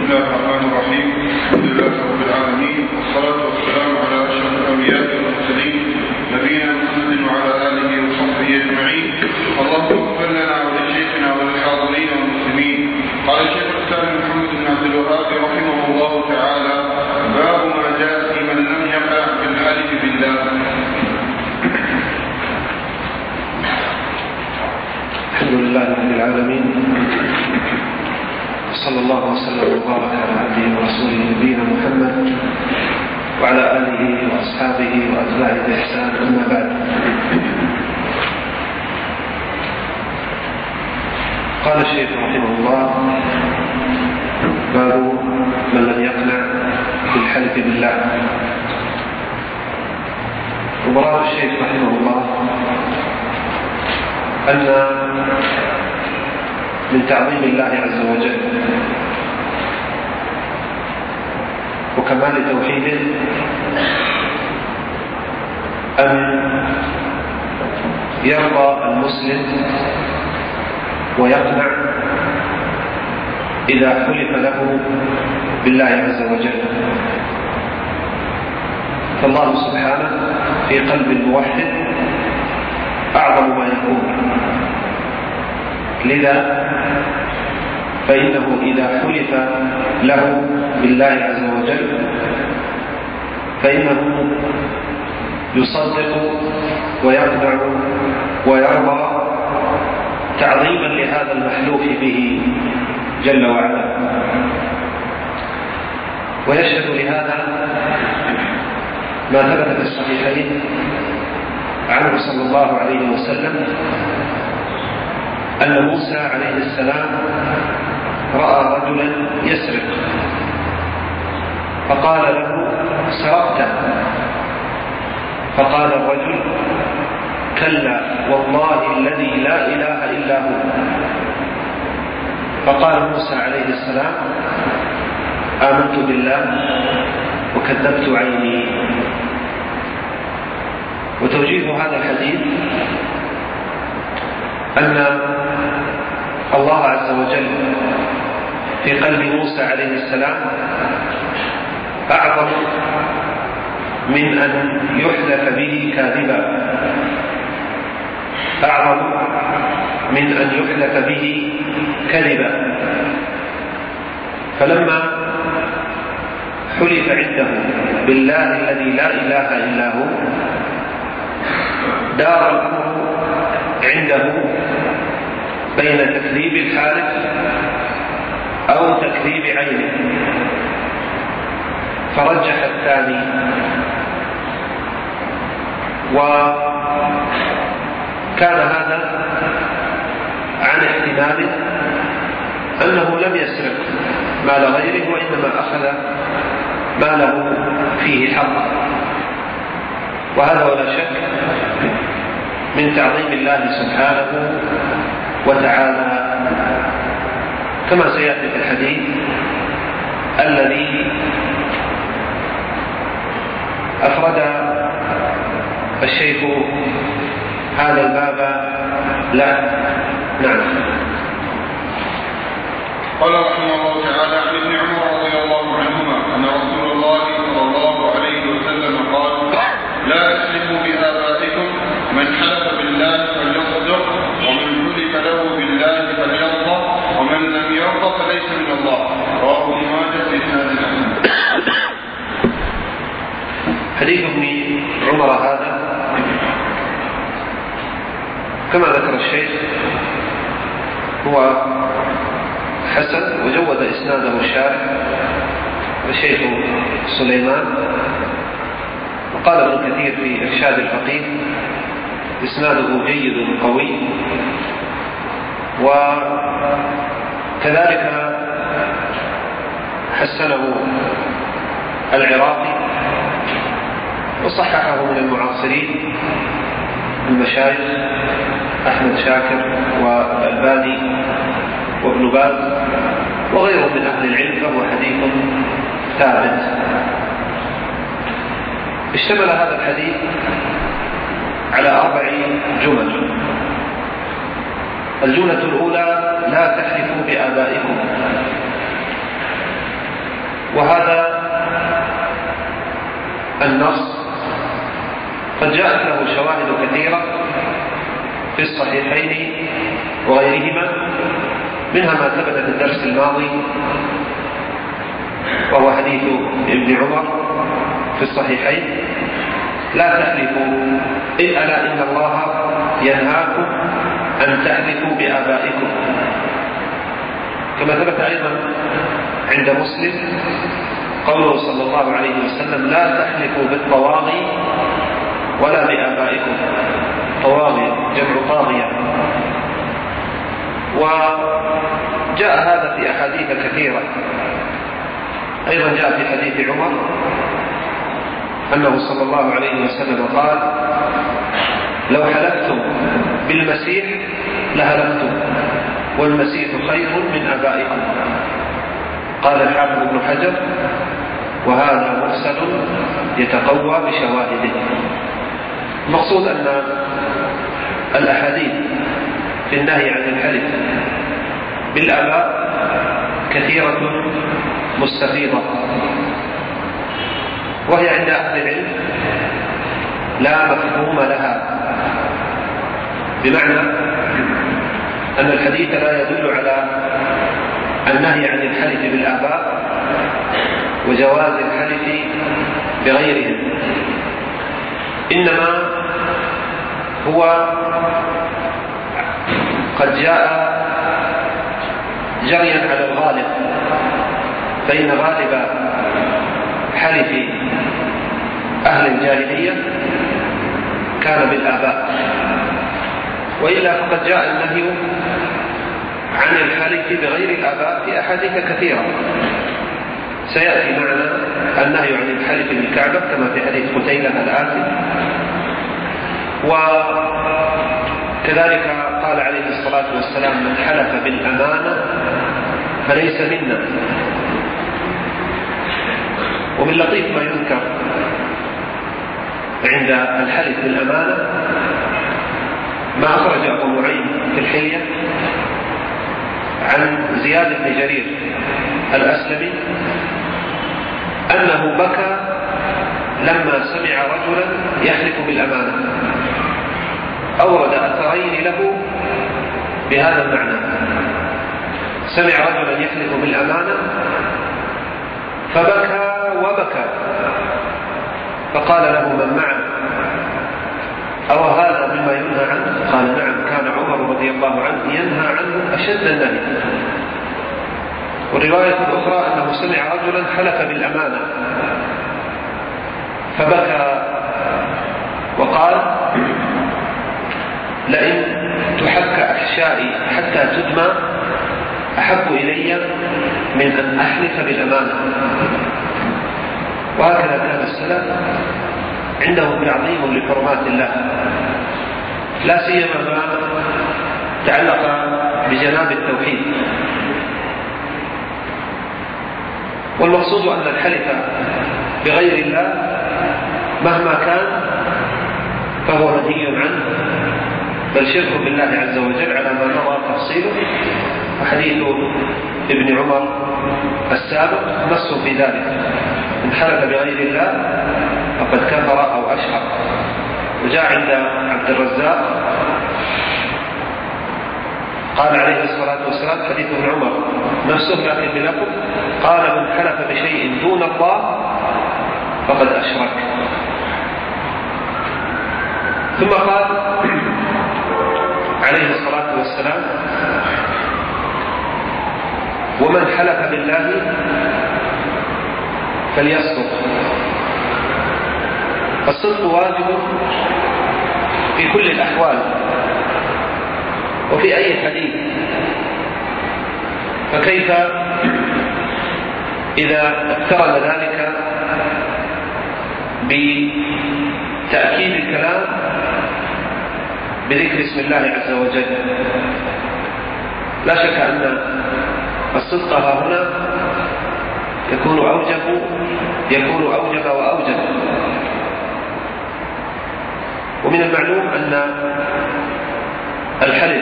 الله الرحمن الرحيم. الحمد لله رب العالمين، والصلاة والسلام على أشرف الأنبياء والمرسلين نبينا محمد وعلى آله وصحبه أجمعين. اللهم اغفر لنا ولشيخنا وللحاضرين والمسلمين. قال الشيخ الإسلام محمد بن عبد الوهاب رحمه الله تعالى: باب ما جاء في من لم يقع في الحلف بالله. الحمد لله رب العالمين، صلى الله وسلم وبارك على عبده ورسوله نبينا محمد وعلى آله وأصحابه وأتباعه بإحسان. أما بعد، قال الشيخ رحمه الله: باب من لم يقنع بالحلف بالله. ومراد الشيخ رحمه الله أن من تعظيم الله عز وجل وكمال توحيده أن يرضى المسلم ويقنع إذا حلف له بالله عز وجل. فالله سبحانه في قلب الموحد أعظم ما يكون، لذا فإنه إذا حلف له بالله عز وجل فإنه يصدق ويقنع ويرضى تعظيما لهذا المحلوف به جل وعلا. ويشهد لهذا ما ثبت في الصحيحين عنه صلى الله عليه وسلم أن موسى عليه السلام رأى رجلا يسرق فقال له: سرقت؟ فقال الرجل: كلا والله الذي لا إله إلا هو. فقال موسى عليه السلام: آمنت بالله وكذبت عيني. وتوجيه هذا الحديث أن الله عز وجل في قلب موسى عليه السلام أعظم من أن يحلف به كاذبا، أعظم من أن يحلف به كذبا. فلما حلف عنده بالله الذي لا إله إلا هو دار الأمر عنده بين تكذيب الحالف أو تكذيب عينه، فرجح الثاني. وكان هذا عن احتمال أنه لم يسرق مال غيره وإنما أخذ ماله فيه حق، وهذا ولا شك من تعظيم الله سبحانه وتعالى، كما سيأتي في الحديث الذي أفرد الشيخ هذا الباب له. نعم. قال رحمه الله تعالى: عن ابن عمر رضي الله عنهما أن رسول الله صلى الله عليه وسلم قال: لا تحلفوا بآبائكم، من حلف بالله فليصدق، ومن حلف له بالله فليرضى، ومن لم يرضى فليس من الله. رواه ابن ماجه بإسناد حسن. حديث ابن عمر هذا كما ذكر الشيخ هو حسن، وجود إسناده الشارح الشيخ سليمان. وقال ابن كثير في إرشاد الفقيه: إسناده جيد قوي. وكذلك حسنه العراقي وصححه من المعاصرين المشايخ أحمد شاكر والألباني وابن باز وغيره من أهل العلم، فهو حديث ثابت. اشتمل هذا الحديث على 4 جمل. الجملة الأولى: لا تحلفوا بآبائكم. وهذا النص قد جاءت له شواهد كثيرة في الصحيحين وغيرهما، منها ما ثبت في الدرس الماضي وهو حديث ابن عمر في الصحيحين: لا تحلفوا ألا إن الله ينهاكم أن تحلفوا بآبائكم. كما ثبت أيضا عند مسلم قوله صلى الله عليه وسلم: لا تحلفوا بالطواغي ولا بآبائكم. طواغي جمع طاغية. وجاء هذا في أحاديث كثيرة. أيضا جاء في حديث عمر أنه صلى الله عليه وسلم قال: لو حلفتم بالمسيح لهلكتم، والمسيح خير من آبائكم. قال الحافظ ابن حجر: وهذا مرسل يتقوى بشواهده. المقصود أن الأحاديث في النهي عن الحلف بالآباء كثيرة مستفيضة، وهي عند أهل العلم لا مفهوم لها، بمعنى أن الحديث لا يدل على النهي عن الحلف بالآباء وجواز الحلف بغيرهم، إنما هو قد جاء جريا على الغالب، فإن غالب حلف أهل الجاهلية كان بالآباء، وإلا فقد جاء النهي عن الحلف بغير الآباء في أحاديث كثيرة. سيأتي معنا النهي عن الحلف بالكعبة كما في حديث قتيلة الآتي، وكذلك قال عليه الصلاة والسلام: من حلف بالأمانة فليس منا. ومن لطيف ما يذكر عند الحلف بالأمانة ما أخرج أبو نعيم في الحلية عن زياد بن جرير الأسلمي أنه بكى لما سمع رجلا يحلف بالأمانة. أورد أثرين له بهذا المعنى: سمع رجلا يحلف بالأمانة فبكى وبكى، فقال له من معه: أو هذا مما ينهى عنه؟ قال: نعم، كان عمر رضي الله عنه ينهى عنه أشد النهي. والرواية الأخرى أنه سمع رجلا حلف بالأمانة فبكى وقال: لئن تحك أحشائي حتى تدمى أحب إلي من أن أحلف بالأمانة. وهكذا كان السلف عندهم تعظيم لحرمات الله، لا سيما ما تعلق بجناب التوحيد. والمقصود أن الحلف بغير الله مهما كان فهو منهي عنه، بل شرك بالله عز وجل على ما مضى تفصيله، وحديث ابن عمر السابق نص في ذلك: من حلف بغير الله فقد كفر أو أشرك. وجاء عند عبد الرزاق قال عليه الصلاة والسلام حديث ابن عمر نفسه لكن بلفظ، قال: من حلف بشيء دون الله فقد أشرك. ثم قال عليه الصلاة والسلام: ومن حلف بالله فليصدق. الصدق واجب في كل الأحوال وفي أي حديث، فكيف إذا اقترن ذلك بتأكيد الكلام بذكر اسم الله عز وجل؟ لا شك أن الصدق هنا يكون أوجب وأوجب. ومن المعلوم أن الحلف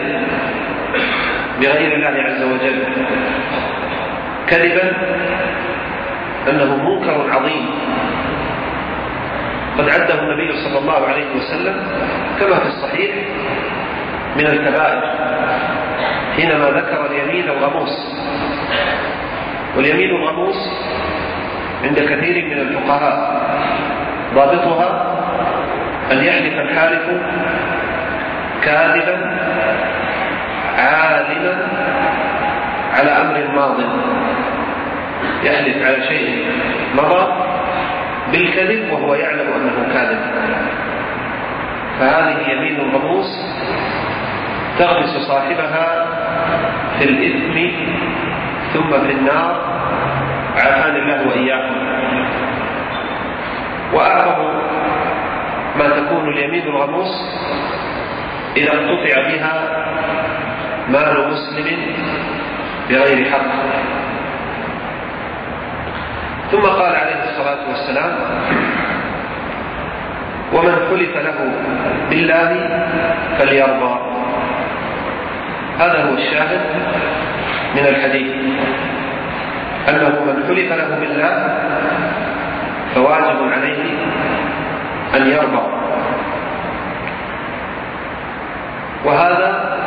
بغير الله عز وجل كذبا أنه منكر عظيم قد عده النبي صلى الله عليه وسلم كما في الصحيح من الكبائر حينما ذكر اليمين الغموس. واليمين الغموس عند كثير من الفقهاء ضابطها أن يحلف الحالف كاذبا عالما على أمر ماض، يحلف على شيء مضى بالكذب وهو يعلم أنه كاذب، فهذه يمين الغموس تغمس صاحبها في الإثم ثم في النار، عافاني الله وإياكم. وأعظم ما تكون اليمين الغموس إذا اقتطع بها مال مسلم بغير حق. ثم قال عليه الصلاة والسلام: ومن حلف له بالله فليرضى. هذا هو الشاهد من الحديث، أنه من حلف له بالله فواجب عليه أن يرضى. وهذا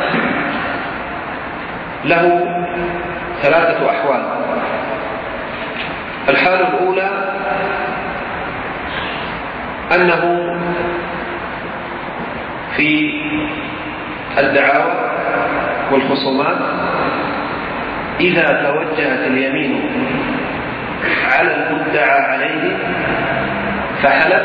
له ثلاثة أحوال. الحالة الأولى أنه في الدعاوى والخصومات إذا توجهت اليمين على المدعى عليه فحلف،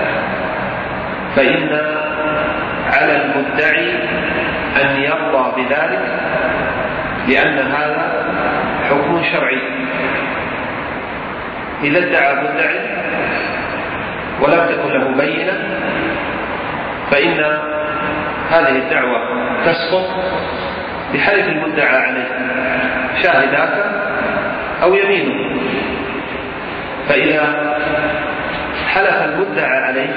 فإن على المدعي أن يرضى بذلك، لأن هذا حكم شرعي. إذا ادعى مدعي ولم تكن له بينة فإن هذه الدعوة تسقط بحلف المدعى عليه، شاهداك أو يمينه. فإذا حلف المدعى عليه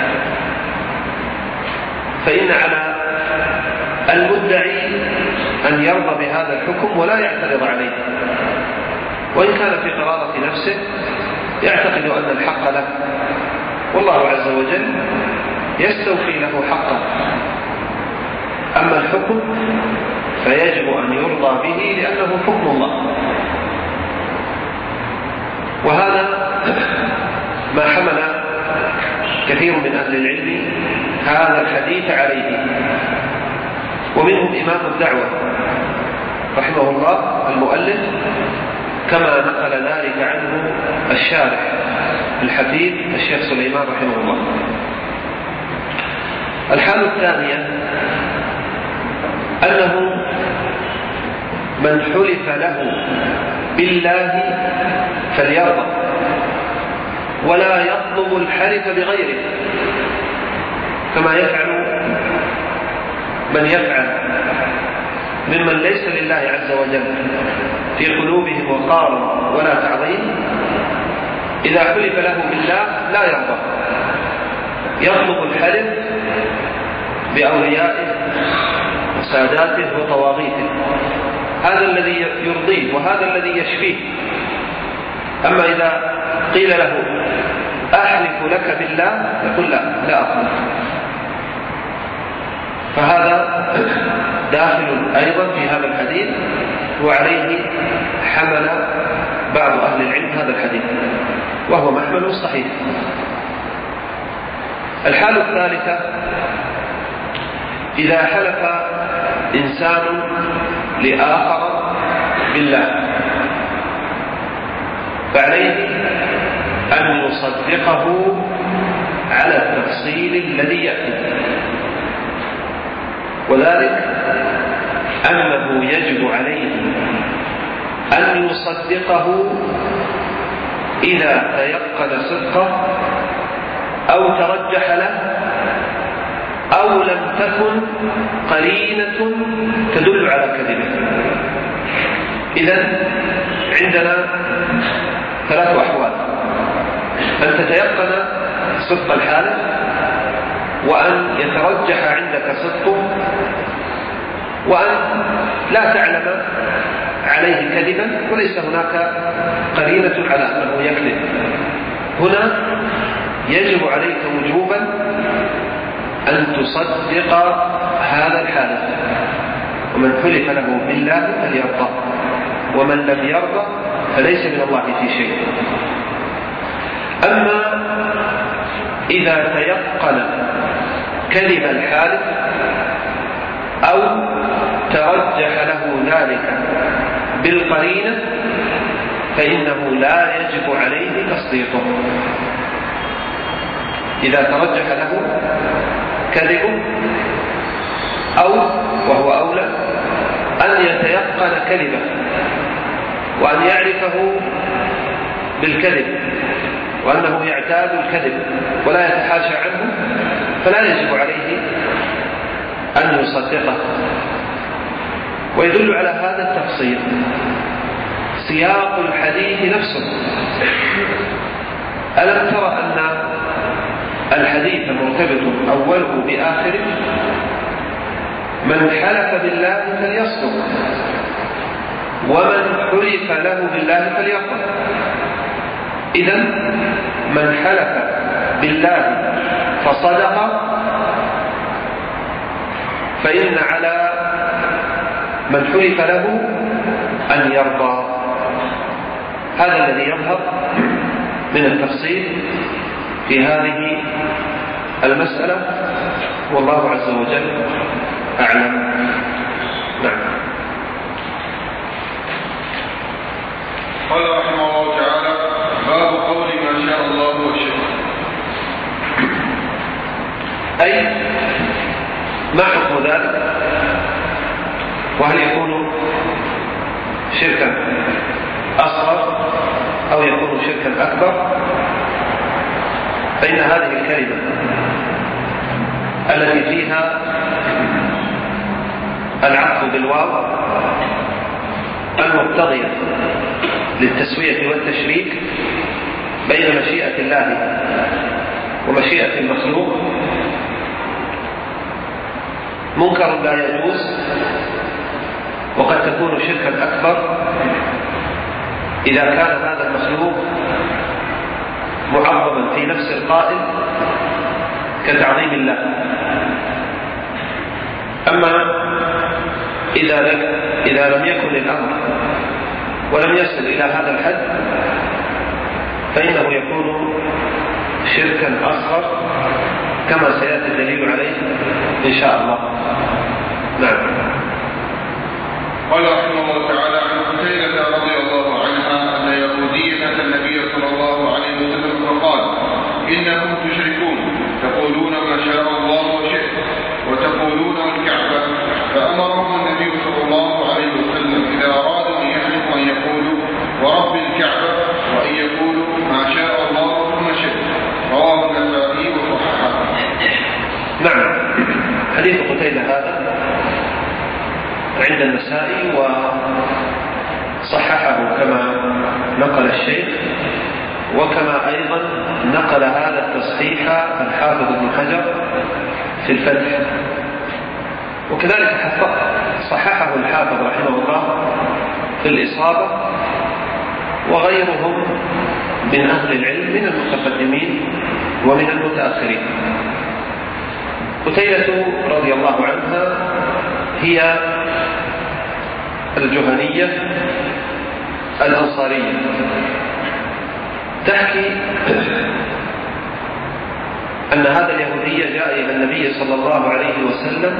فإن على المدعي أن يرضى بهذا الحكم ولا يعترض عليه، وإن كان في قرارة نفسه يعتقد أن الحق له، والله عز وجل يستوفي له حقه. أما الحكم فيجب أن يرضى به لأنه حكم الله. وهذا ما حمل كثير من أهل العلم هذا الحديث عليه، ومنهم إمام الدعوة رحمه الله المؤلف، كما نقل ذلك عنه الشارح الحفيد الشيخ سليمان رحمه الله. الحالة الثانية أنه من حلف له بالله فليرضى، ولا يطلب الحلف بغيره، كما يفعل من يفعل ممن ليس لله عز وجل في قلوبهم وقار ولا تعظيم. إذا حلف له بالله لا يرضى، يطلب الحلف بأوليائه وساداته وطواغيته. هذا الذي يرضيه وهذا الذي يشفيه. أما إذا قيل له أحلف لك بالله يقول لا أحلف. فهذا داخل أيضا في هذا الحديث، وعليه حمل بعض أهل العلم هذا الحديث، وهو محمل صحيح. الحالة الثالثة إذا حلف إنسان لآخر بالله فعليه أن يصدقه على التفصيل الذي يأتي، وذلك أنه يجب عليه أن يصدقه إذا تيقن صدقه أو ترجح له أو لم تكن قرينة تدل على كذبه. إذن عندنا ثلاث أحوال: أن تتيقن صدق الحالف، وأن يترجح عندك صدقه، وأن لا تعلم عليه كذبا وليس هناك قرينة على أنه يكذب. هنا يجب عليك وجوبا أن تصدق هذا الحالف، ومن حلف له بالله فليرضى، ومن لم يرضى فليس من الله في شيء. أما إذا تيقن كذب الحالف أو ترجح له ذلك بالقرينة فإنه لا يجب عليه تصديقه. إذا ترجح له كذبه أو وهو أولى أن يتيقن كذبه وأن يعرفه بالكذب وأنه يعتاد الكذب ولا يتحاشى عنه، فلا يجب عليه أن يصدقه. ويدل على هذا التفصيل سياق الحديث نفسه. ألم تر أن الحديث مرتبط أوله بآخره؟ من حلف بالله فليصدق، ومن حلف له بالله فليقل. إذن من حلف بالله فصدق فإن على من حلف له أن يرضى. هذا الذي يظهر من التفصيل في هذه المسألة، والله عز وجل أعلم. نعم. قال رحمه الله تعالى: باب قول ما شاء الله وشئت. أي ما حكم ذلك؟ وهل يكون شركا أصغر أو يكون شركا أكبر؟ فإن هذه الكلمة التي فيها العطف بالواو المقتضية للتسوية والتشريك بين مشيئة الله ومشيئة المخلوق منكر لا يجوز، وقد تكون شركا أكبر إذا كان هذا المخلوق معظما في نفس القائل كتعظيم الله. أما إذا لم يكن الأمر ولم يصل إلى هذا الحد فإنه يكون شركا أصغر كما سيأتي الدليل عليه إن شاء الله. نعم. قال رحمه الله تعالى: عن قتيلة رضي الله عنها أن يهودية أتى النبي صلى الله عليه وسلم فقال: إنكم تشركون، تقولون ما شاء الله وشئت وتقولون الكعبة. فأمرهم النبي صلى الله عليه وسلم إذا أرادوا أن يحلفوا أن يقولوا ورب الكعبة، وأن يقولوا ما شاء الله ثم شئت. رواه النسائي وصححه. نعم. حديث قتيلة هذا عند النسائي وصححه كما نقل الشيخ، وكما أيضا نقل هذا التصحيح الحافظ ابن حجر في الفتح، وكذلك صححه الحافظ رحمه الله في الإصابة وغيرهم من أهل العلم من المتقدمين ومن المتأخرين. قتيلة رضي الله عنها هي الجهنية الأنصارية، تحكي أن هذا اليهودي جاء إلى النبي صلى الله عليه وسلم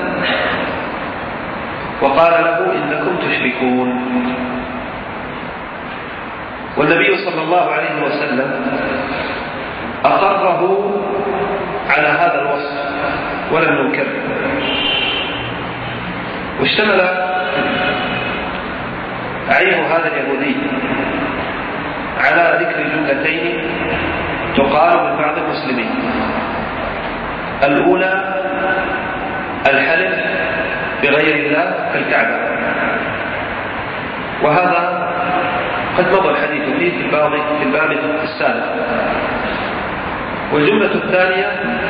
وقال له: إنكم تشركون. والنبي صلى الله عليه وسلم أقره على هذا الوصف ولم ينكره. واشتمل عيب هذا اليهودي على ذكر جملتين تقال من بعض المسلمين. الأولى الحلف بغير الله كالكعبة، وهذا قد مضى الحديث فيه في الباب السابق. والجملة الثانية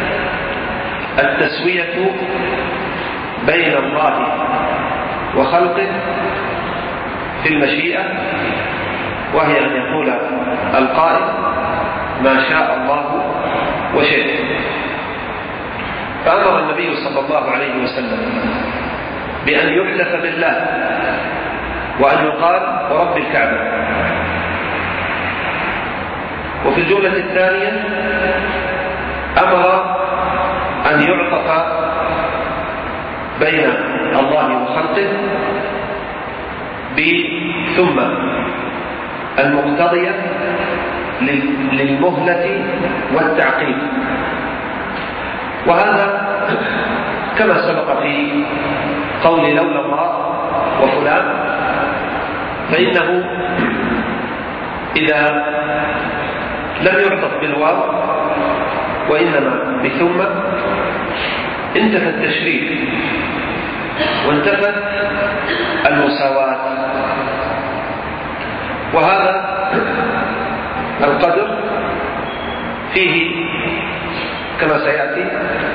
التسوية بين الله وخلقه في المشيئة وهي أن يقول القائل ما شاء الله وشئت. فأمر النبي صلى الله عليه وسلم بأن يحلف بالله وأن يقال ورب الكعبة. وفي الجملة الثانية أمر أن يعطف بين الله وخلقه بثم المقتضية للمهلة والتعقيب. وهذا كما سبق في قول لولا الله وفلان، فإنه إذا لم يعطف بالواو وإنما بثم انتفى التشريف وانتفت المساواة. وهذا القدر فيه كما سيأتي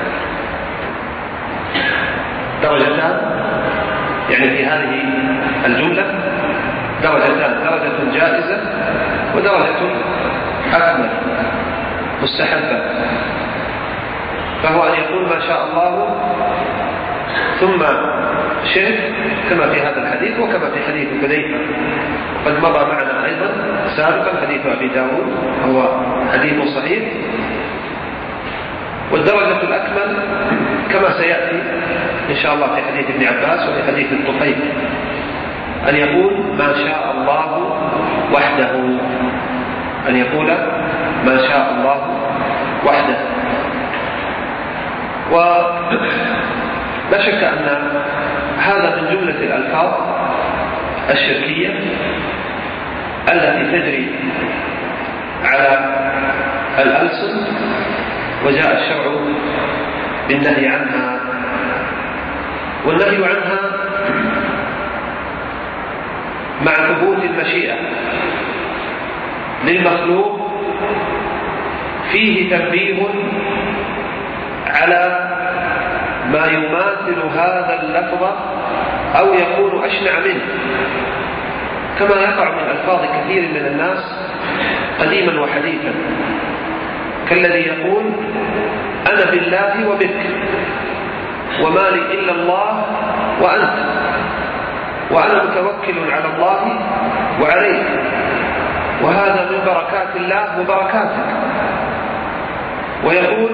درجتان، يعني في هذه الجملة درجتان، درجة جائزة ودرجة أكمل مستحبة. فهو أن يقول ما شاء الله ثم شئت كما في هذا الحديث وكما في حديث حذيفة قد مضى معنا أيضا سابقا حديث أبي داود وهو حديث صحيح. والدرجة الأكمل كما سيأتي إن شاء الله في حديث ابن عباس وفي حديث الطفيل أن يقول ما شاء الله وحده، أن يقول ما شاء الله وحده. ولا شك أن هذا من جملة الألفاظ الشركية التي تجري على الألسن وجاء الشرع بالنهي عنها. والنهي عنها مع ثبوت المشيئة للمخلوق فيه تنبيه على ما يماثل هذا اللفظ أو يكون أشنع منه، كما يقع من ألفاظ كثير من الناس قديما وحديثا، كالذي يقول أنا بالله وبك وما لي إلا الله وأنت وأنا متوكل على الله وعليك، وهذا من بركات الله وبركاتك. ويقول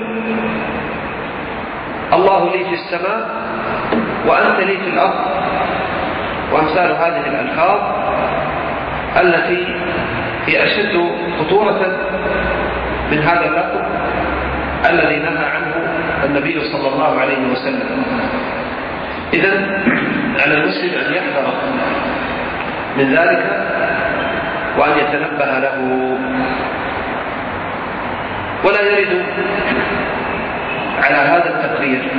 الله لي في السماء وأنت لي في الأرض، وأمثال هذه الألفاظ التي هي أشد خطورة من هذا اللفظ الذي نهى عنه النبي صلى الله عليه وسلم. إذن على المسلم أن يحذر من ذلك وأن يتنبه له، ولا يرد على هذا التقرير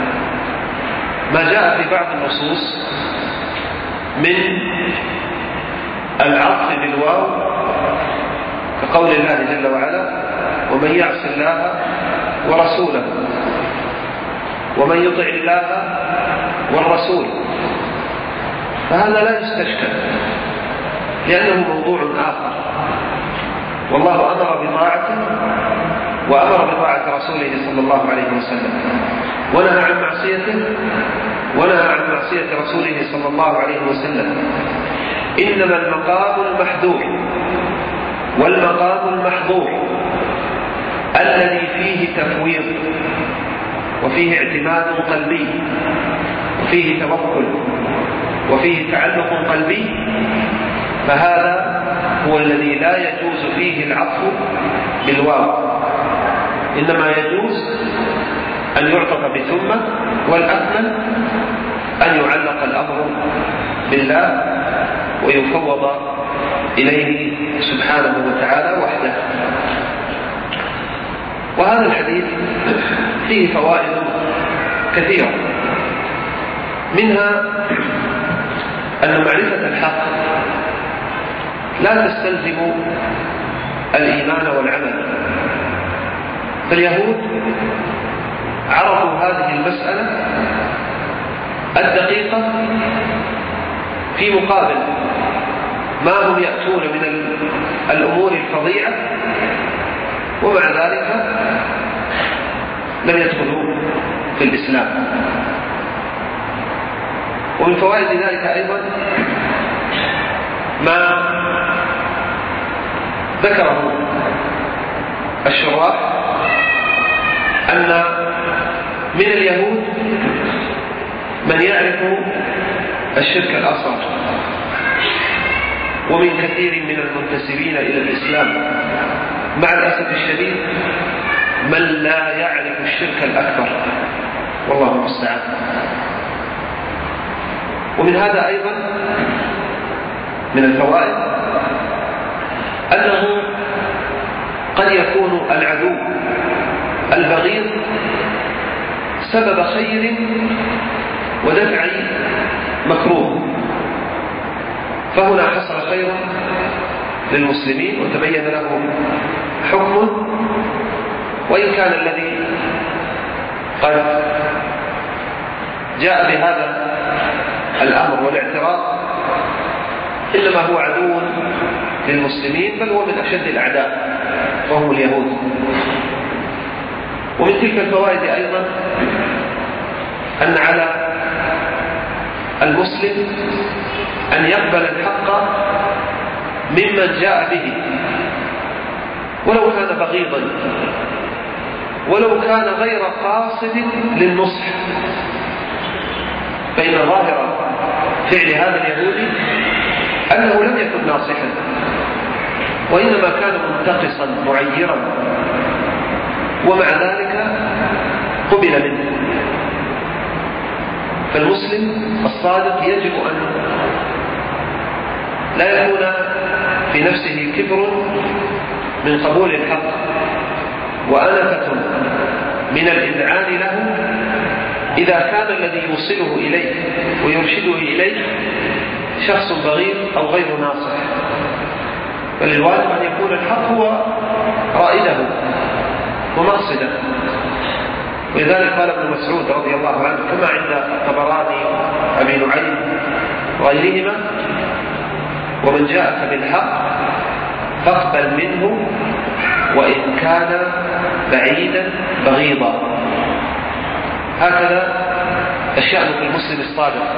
ما جاء في بعض النصوص من العطف بالواو كقول الله جل وعلا ومن يعص الله ورسوله ومن يطع الله والرسول، فهذا لا يستشكل لأنه موضوع آخر، والله أمر بطاعته وأمر بطاعة رسوله صلى الله عليه وسلم، ونهى عن معصيته ونهى عن معصية رسوله صلى الله عليه وسلم. إنما المقام المحذور والمقام المحظور الذي فيه تفويض وفيه اعتماد قلبي وفيه توكل وفيه تعلق قلبي، فهذا هو الذي لا يجوز فيه العطف بالواو، إنما يجوز أن يعطف بثم، والأكمل أن يعلق الأمر بالله ويفوض إليه سبحانه وتعالى وحده. وهذا الحديث فيه فوائد كثيرة، منها أن معرفة الحق لا تستلزم الإيمان والعمل. فاليهود عرفوا هذه المسألة الدقيقة في مقابل ما هم يأتون من الأمور الفظيعة، ومع ذلك لم يدخلوا في الإسلام. ومن فوائد ذلك أيضا ما ذكره الشراح أن من اليهود من يعرف الشرك الأصغر، ومن كثير من المنتسبين إلى الإسلام مع الأسف الشديد من لا يعرف الشرك الأكبر، والله المستعان. ومن هذا أيضا من الفوائد أنه قد يكون العدو البغيض سبب خير ودفع مكروه، فهنا حصل خير للمسلمين وتبين لهم حكم، وإن كان الذي قد جاء بهذا الأمر والاعتراض إنما هو عدو للمسلمين، بل هو من أشد الأعداء وهم اليهود. ومن تلك الفوائد أيضا أن على المسلم أن يقبل الحق ممن جاء به ولو كان بغيضا، ولو كان غير قاصد للنصح، فإن ظاهر فعل هذا اليهودي أنه لم يكن ناصحا، وإنما كان منتقصا معيرا، ومع ذلك قبل منه. فالمسلم الصادق يجب أن لا يكون في نفسه كبر من قبول الحق وأنفة من الإذعان له إذا كان الذي يوصله إليه ويرشده إليه شخص بغيض أو غير ناصح، بل الواجب أن يكون الحق هو رائده ومقصده. ولذلك قال ابن مسعود رضي الله عنه كما عند الطبراني أبي نعيم وغيرهما: ومن جاءك بالحق فاقبل منه وإن كان بعيدا بغيضا. هكذا الشأن في المسلم الصادق.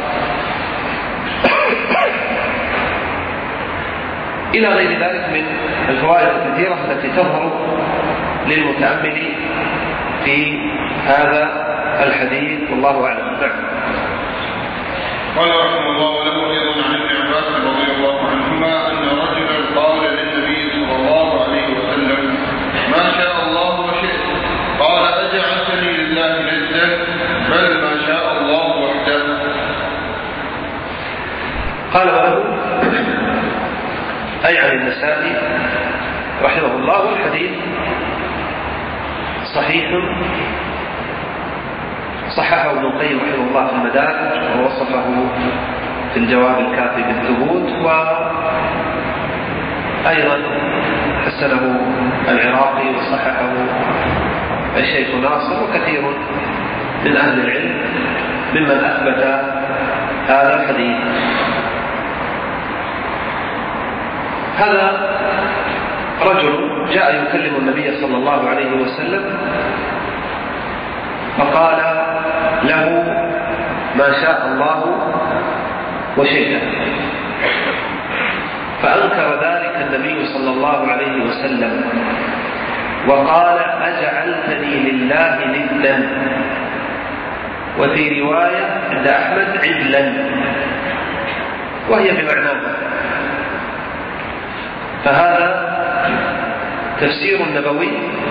إلى غير ذلك من الفوائد الكثيرة التي تظهر للمتأمل في هذا الحديث، والله أعلم. نعم. قال رحمه الله: وله أيضا عن ابن عباس رضي الله عنهما أن رجلا قال للنبي صلى الله عليه وسلم: ما شاء الله وشئت. قال: أجعلتني لله ندا؟ بل ما شاء الله وحده. قال وله أي عن النسائي رحمه الله، والحديث صحيح صححه ابن القيم رحمه الله في المدارج، ووصفه في الجواب الكافي بالثبوت، وأيضا حسنه العراقي وصححه الشيخ ناصر وكثير من أهل العلم ممن أثبت هذا الحديث. هذا رجل جاء يكلم النبي صلى الله عليه وسلم فقال له: ما شاء الله وشئت. فأنكر ذلك النبي صلى الله عليه وسلم وقال: أجعلتني لله ندا، وفي رواية عند أحمد عدلا، وهي بمعناها. فهذا تفسير نبوي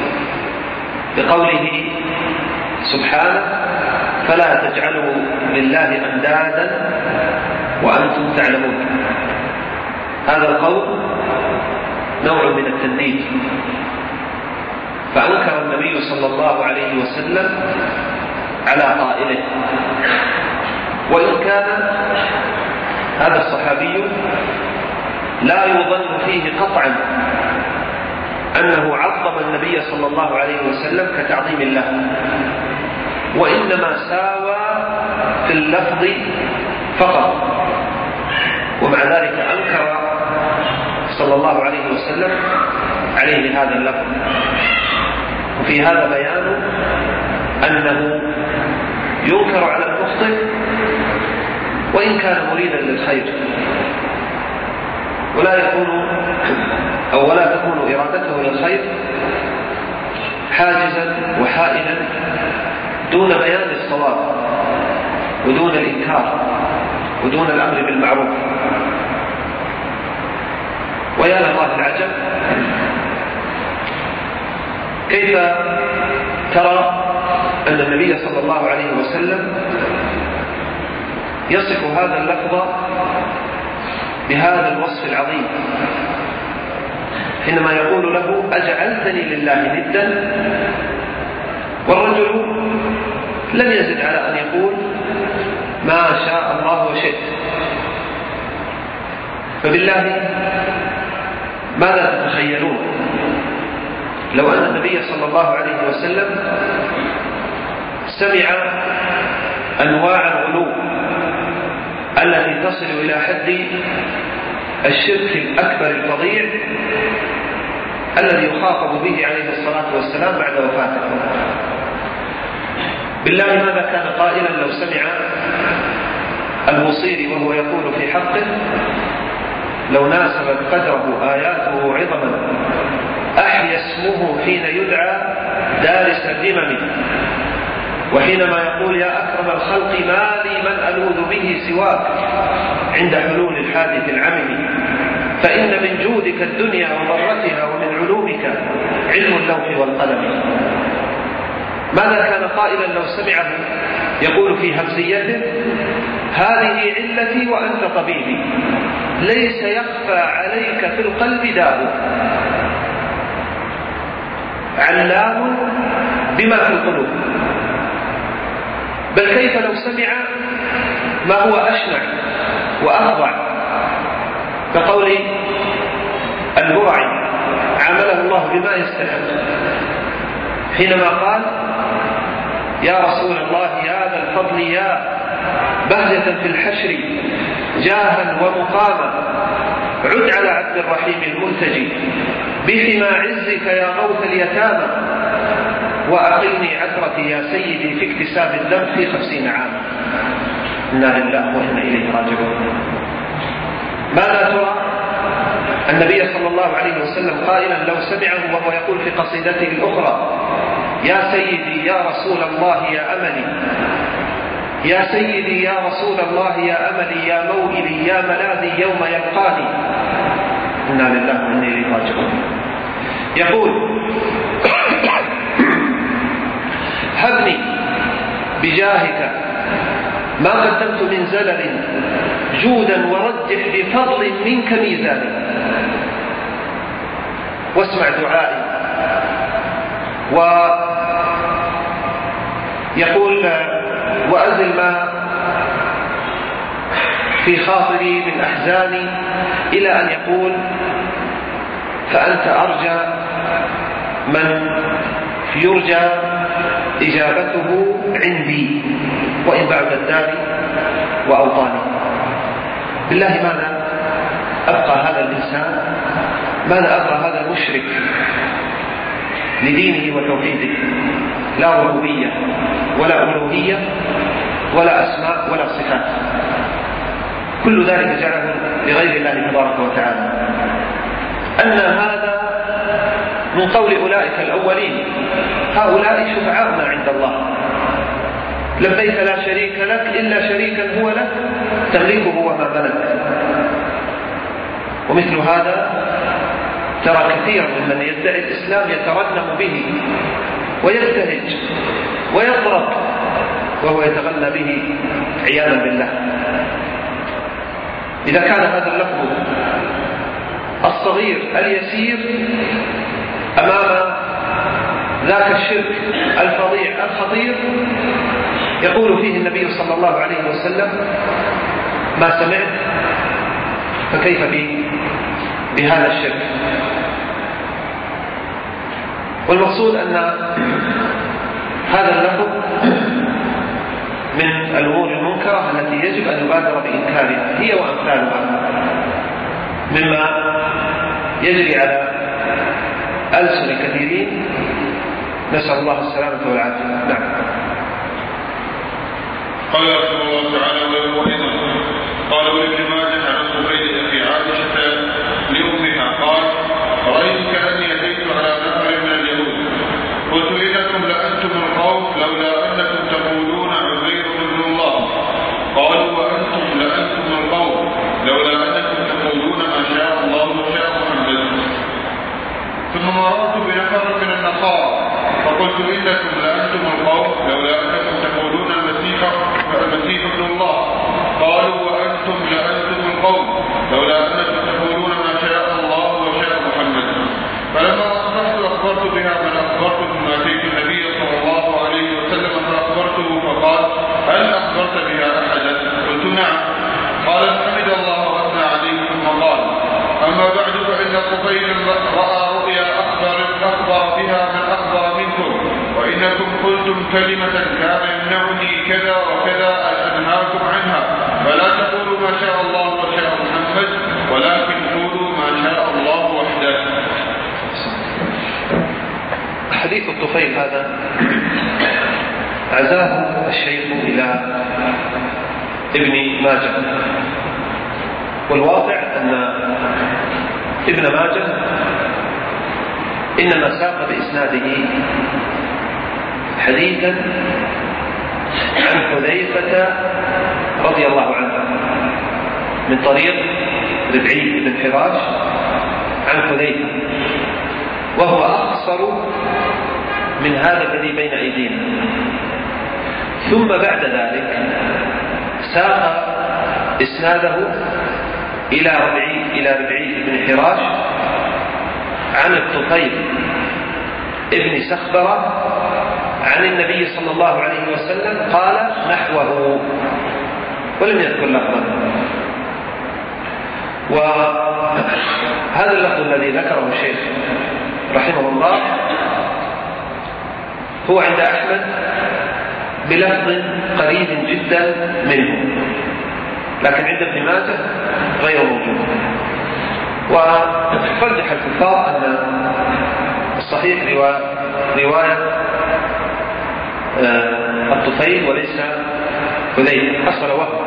بقوله سبحانه: فلا تجعلوا لله أندادا وأنتم تعلمون. هذا القول نوع من التنديد، فأنكر النبي صلى الله عليه وسلم على قائله. وإن كان هذا الصحابي لا يظن فيه قطعا أنه عظم النبي صلى الله عليه وسلم كتعظيم الله، وإنما ساوى في اللفظ فقط، ومع ذلك أنكر صلى الله عليه وسلم عليه هذا اللفظ. وفي هذا بيان أنه ينكر على المخطئ وإن كان مريدا للخير، ولا تكون إرادته للخير حاجزا وحائلا دون بيان الصواب ودون الإنكار ودون الأمر بالمعروف. ويا لله العجب كيف ترى أن النبي صلى الله عليه وسلم يصف هذا اللفظ بهذا الوصف العظيم حينما يقول له أجعلتني لله ندا، والرجل لم يزد على أن يقول ما شاء الله وشئت. فبالله ماذا تتخيلون لو أن النبي صلى الله عليه وسلم سمع أنواع الغلو التي تصل إلى حد الشرك الأكبر الفظيع الذي يخاطب به عليه الصلاة والسلام بعد وفاته؟ بالله ماذا كان قائلا لو سمع البوصيري وهو يقول في حقه لو ناسبت قدره آياته عظما أحيا اسمه حين يدعى دارس الذمم، وحينما يقول يا أكرم الخلق ما لي من ألوذ به سواك عند حلول الحادث العمم، فإن من جودك الدنيا وضرتها ومن علومك علم اللوح والقلم. ماذا كان قائلا لو سمعه يقول في همزيته هذه علتي وأنت طبيبي ليس يخفى عليك في القلب داء، علام بما في القلوب. بل كيف لو سمع ما هو أشنع وأخضع كقول البرعي عامله الله بما يستحق حينما قال يا رسول الله يا ذا الفضل يا بهجة في الحشر جاها ومقاما عد على عبد الرحيم المنتجي بحمى عزك يا غوث اليتامى وأقلني عثرتي يا سيدي في اكتساب الذنب في 50 عاما. إنا لله وإنا إليه راجعون. ماذا ترى النبي صلى الله عليه وسلم قائلا لو سمعه وهو يقول في قصيدته الأخرى يا سيدي يا رسول الله يا أملي يا سيدي يا رسول الله يا أملي يا موئلي يا ملاذي يوم يلقاني. إنا لله وإنا إليه راجعون. يقول هبني بجاهك ما قدمت من زلل جودا ورجح بفضل منك ميزاني واسمع دعائي. ويقول وأزل ما في خاطري من أحزاني إلى أن يقول فأنت أرجى من يرجى إجابته عندي وإن بعد الدار وأوطاني. بالله ماذا أبقى هذا الإنسان، ماذا أبقى هذا المشرك لدينه وتوحيده؟ لا ربوبية ولا ألوهية ولا أسماء ولا صفات، كل ذلك جعله لغير الله تبارك وتعالى. أن هذا من قول أولئك الأولين هؤلاء شفعاؤنا عند الله لبيك لا شريك لك إلا شريكا هو لك تملكه وما ملك. ومثل هذا ترى كثيرا ممن يدعي الإسلام يترنم به ويبتهج ويضرب وهو يتغنى به عياذا بالله. إذا كان هذا اللفظ الصغير اليسير أمام ذاك الشرك الفظيع الخطير يقول فيه النبي صلى الله عليه وسلم ما سمعت، فكيف بهذا الشرك؟ والمقصود أن هذا اللفظ من الأمور المنكرة التي يجب أن نبادر بإنكارها هي وأمثالها، مما يجري على ألسن كثيرين، نسأل الله السلامة والعافية. نعم. قال رحمه الله تعالى: وأيضا قال ابن ماجه عن الزبير في عائشة لأمها قال: رأيت كأني أتيت على نفر من اليهود قلت: إنكم لأنتم القوم لولا أنكم تقولون عزير ابن الله. قالوا: وأنتم لأنتم القوم لولا أنكم تقولون ما شاء الله وشاء محمد. ثم مررت بنفر من النصارى فقلت: إنكم لأنتم القوم لولا أنكم تقولون المسيح ابن الله. قالوا: وأنتم لأنتم القوم لولا أنكم تقولون ما شاء الله وشاء محمد. فلما أصبحت أخبرت بها من أخبرت ثم أتيت النبي صلى الله عليه وسلم فأخبرته فقال: هل أخبرت بها أحدا؟ قلت: نعم. قال: حمد الله وأثنى عليه ثم قال: أما بعد فإن طفيلا رأى رؤيا أخبر بها من أخبر منكم، وإنكم قلتم كلمة كان يمنعني كذا وكذا أنهاكم عنها، فلا تقولوا ما شاء الله وشاء محمد ولكن قولوا ما شاء الله وحده. حديث الطفيل هذا عزاه الشيخ إلى ابن ماجه، والواقع أن ابن ماجه إنما ساق بإسناده حديثا عن حذيفة رضي الله عنه من طريق ربعي بن حراش عن حذيفة، وهو أقصر من هذا الذي بين أيدينا. ثم بعد ذلك ساق إسناده إلى ربعي بن حراش عن الطفيل ابن سخبرة عن النبي صلى الله عليه وسلم قال نحوه، ولم يذكر لفظا. وهذا اللفظ الذي ذكره الشيخ رحمه الله هو عند أحمد بلفظ قريب جدا منه، لكن عند ابن ماجه غير موجود. وفرجح الكفار أن الصحيح رواية الطفيل وليس حذيفة. حصل وهم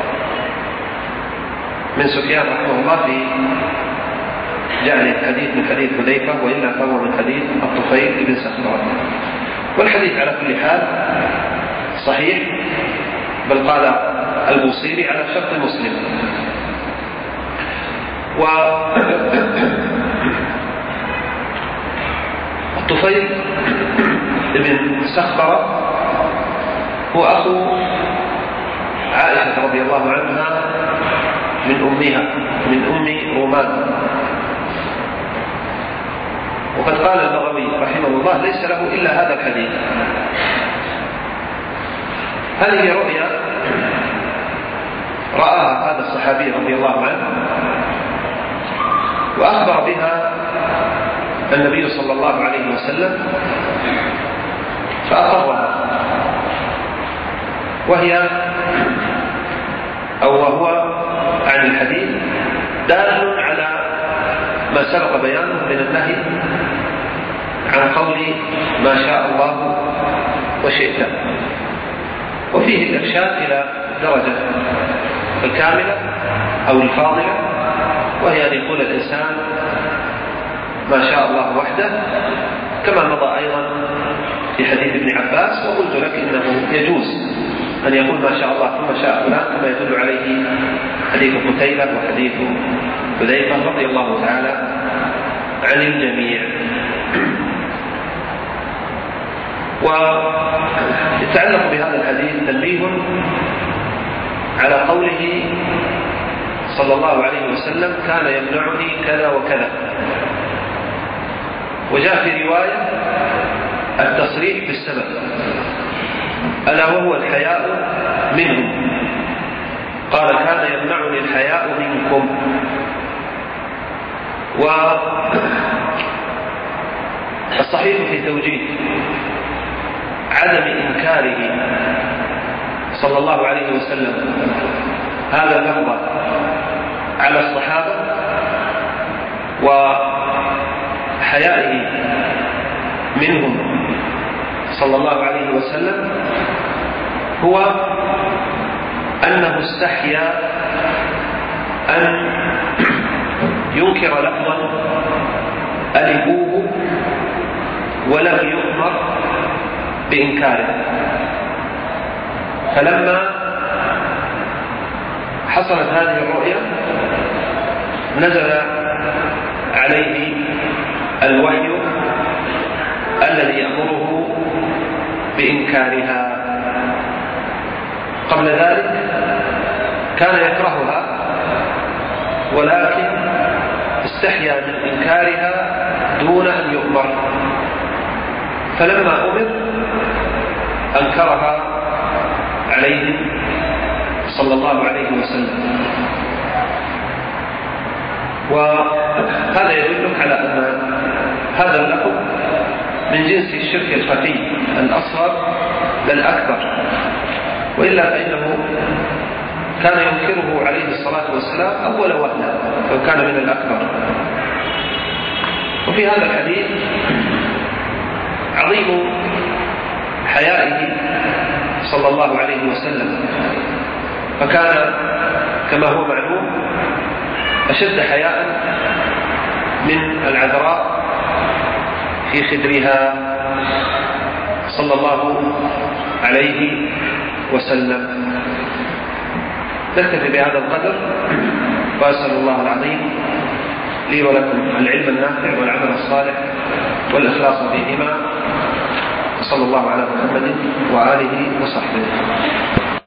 من سفيان رحمه الله في جعل الحديث من حديث حذيفة، وإلا فهو من حديث الطفيل بن سخبرة. والحديث على كل حال صحيح، بل قال البوصيري على شرط مسلم. الطفيل بن سخبرة هو أخو عائشة رضي الله عنها من أم رومان. وقد قال البغوي رحمه الله ليس له إلا هذا الحديث. هذه رؤيا رآها هذا الصحابي رضي الله عنه، وأخبر بها النبي صلى الله عليه وسلم فأقرها، وهو عن الحديث دال على ما سبق بيانه من النهي عن قول ما شاء الله وشئت، وفيه الإرشاد إلى درجة الكاملة أو الفاضلة، وهي أن يقول الإنسان ما شاء الله وحده، كما مضى أيضا في حديث ابن عباس. وقلت لك إنه يجوز أن يقول ما شاء الله ثم شاء فلان، كما يدل عليه حديث قتيبة وحديث حذيفة رضي الله تعالى عن الجميع. ويتعلق بهذا الحديث تنبيه على قوله صلى الله عليه وسلم كان يمنعني كذا وكذا. وجاء في رواية التصريح بالسبب، ألا وهو الحياء منهم. قال كان يمنعني الحياء منكم. والصحيح في توجيه عدم إنكاره صلى الله عليه وسلم هذا اللفظ على الصحابة وحيائه منهم صلى الله عليه وسلم هو أنه استحيا أن ينكر لفظا ألفوه ولم يؤمر بإنكاره. فلما حصلت هذه الرؤيا نزل عليه الوحي الذي يأمره بإنكارها. قبل ذلك كان يكرهها ولكن استحيا من إنكارها دون أن يؤمر، فلما أمر أنكرها عليه صلى الله عليه وسلم. وهذا يدلك على أن هذا اللقب من جنس الشرك الخفي الأصغر بل أكبر، وإلا فإنه كان ينكره عليه الصلاة والسلام أول وهلة لو كان من الأكبر. وفي هذا الحديث عظيم حيائه صلى الله عليه وسلم، فكان كما هو معلوم أشد حياء من العذراء في خدرها صلى الله عليه وسلم. نكتفي بهذا القدر، وأسأل الله العظيم لي ولكم العلم النافع والعمل الصالح والإخلاص فيهما. صلى الله على محمد وآله وصحبه.